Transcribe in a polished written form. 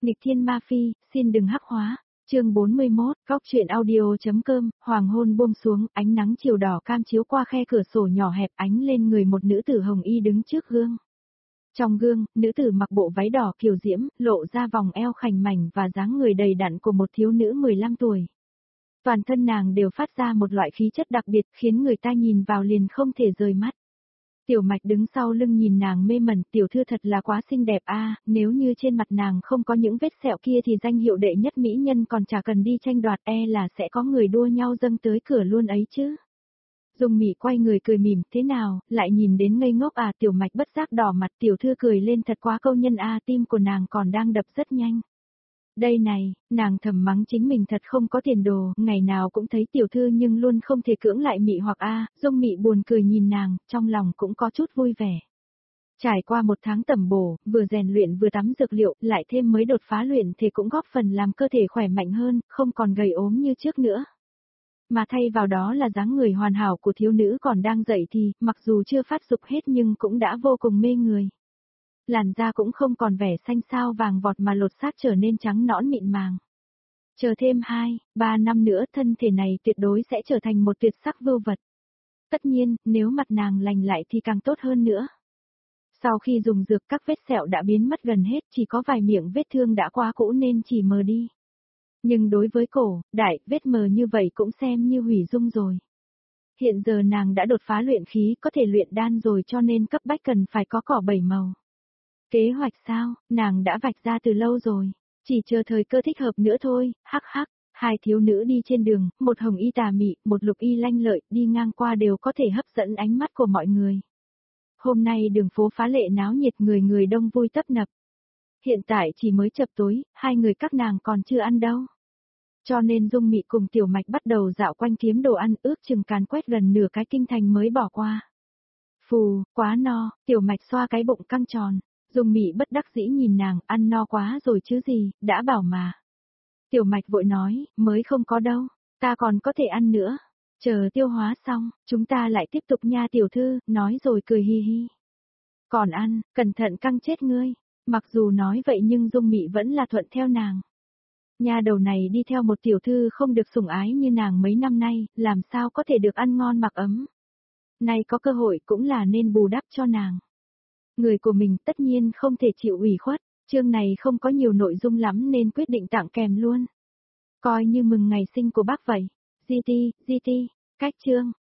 Nghịch thiên ma phi, xin đừng hắc hóa. Chương 41, Góc truyện audio.com, hoàng hôn buông xuống, ánh nắng chiều đỏ cam chiếu qua khe cửa sổ nhỏ hẹp ánh lên người một nữ tử hồng y đứng trước gương. Trong gương, nữ tử mặc bộ váy đỏ kiều diễm, lộ ra vòng eo khảnh mảnh và dáng người đầy đặn của một thiếu nữ 15 tuổi. Toàn thân nàng đều phát ra một loại khí chất đặc biệt khiến người ta nhìn vào liền không thể rời mắt. Tiểu Mạch đứng sau lưng nhìn nàng mê mẩn, tiểu thư thật là quá xinh đẹp a, nếu như trên mặt nàng không có những vết sẹo kia thì danh hiệu đệ nhất mỹ nhân còn chả cần đi tranh đoạt, là sẽ có người đua nhau dâng tới cửa luôn ấy chứ. Dung Mị quay người cười mỉm, thế nào, lại nhìn đến ngây ngốc à? Tiểu Mạch bất giác đỏ mặt, tiểu thư cười lên thật quá câu nhân a, tim của nàng còn đang đập rất nhanh. Đây này, nàng thầm mắng chính mình thật không có tiền đồ, ngày nào cũng thấy tiểu thư nhưng luôn không thể cưỡng lại Mị hoặc Dung Mị buồn cười nhìn nàng, trong lòng cũng có chút vui vẻ. Trải qua một tháng tẩm bổ, vừa rèn luyện vừa tắm dược liệu, lại thêm mới đột phá luyện thì cũng góp phần làm cơ thể khỏe mạnh hơn, không còn gầy ốm như trước nữa. Mà thay vào đó là dáng người hoàn hảo của thiếu nữ còn đang dậy thì, mặc dù chưa phát dục hết nhưng cũng đã vô cùng mê người. Làn da cũng không còn vẻ xanh xao vàng vọt mà lột xác trở nên trắng nõn mịn màng. Chờ thêm 2-3 năm nữa thân thể này tuyệt đối sẽ trở thành một tuyệt sắc vưu vật. Tất nhiên, nếu mặt nàng lành lại thì càng tốt hơn nữa. Sau khi dùng dược các vết sẹo đã biến mất gần hết, chỉ có vài miệng vết thương đã quá cũ nên chỉ mờ đi. Nhưng đối với cổ, đại, vết mờ như vậy cũng xem như hủy dung rồi. Hiện giờ nàng đã đột phá luyện khí, có thể luyện đan rồi cho nên cấp bách cần phải có cỏ 7 màu. Kế hoạch sao, nàng đã vạch ra từ lâu rồi, chỉ chờ thời cơ thích hợp nữa thôi, hắc hắc. Hai thiếu nữ đi trên đường, một hồng y tà mị, một lục y lanh lợi, đi ngang qua đều có thể hấp dẫn ánh mắt của mọi người. Hôm nay đường phố phá lệ náo nhiệt, người người đông vui tấp nập. Hiện tại chỉ mới chập tối, hai người các nàng còn chưa ăn đâu. Cho nên Dung Mị cùng Tiểu Mạch bắt đầu dạo quanh kiếm đồ ăn, ước chừng càn quét gần nửa cái kinh thành mới bỏ qua. Phù, quá no, Tiểu Mạch xoa cái bụng căng tròn. Dung Mị bất đắc dĩ nhìn nàng, ăn no quá rồi chứ gì, đã bảo mà. Tiểu Mạch vội nói, mới không có đâu, ta còn có thể ăn nữa. Chờ tiêu hóa xong, chúng ta lại tiếp tục nha tiểu thư, nói rồi cười hi hi. Còn ăn, cẩn thận căng chết ngươi. Mặc dù nói vậy nhưng Dung Mị vẫn là thuận theo nàng. Nha đầu này đi theo một tiểu thư không được sủng ái như nàng mấy năm nay, làm sao có thể được ăn ngon mặc ấm. Nay có cơ hội cũng là nên bù đắp cho nàng. Người của mình tất nhiên không thể chịu ủy khuất, chương này không có nhiều nội dung lắm nên quyết định tặng kèm luôn. Coi như mừng ngày sinh của bác vậy. GT, cách chương,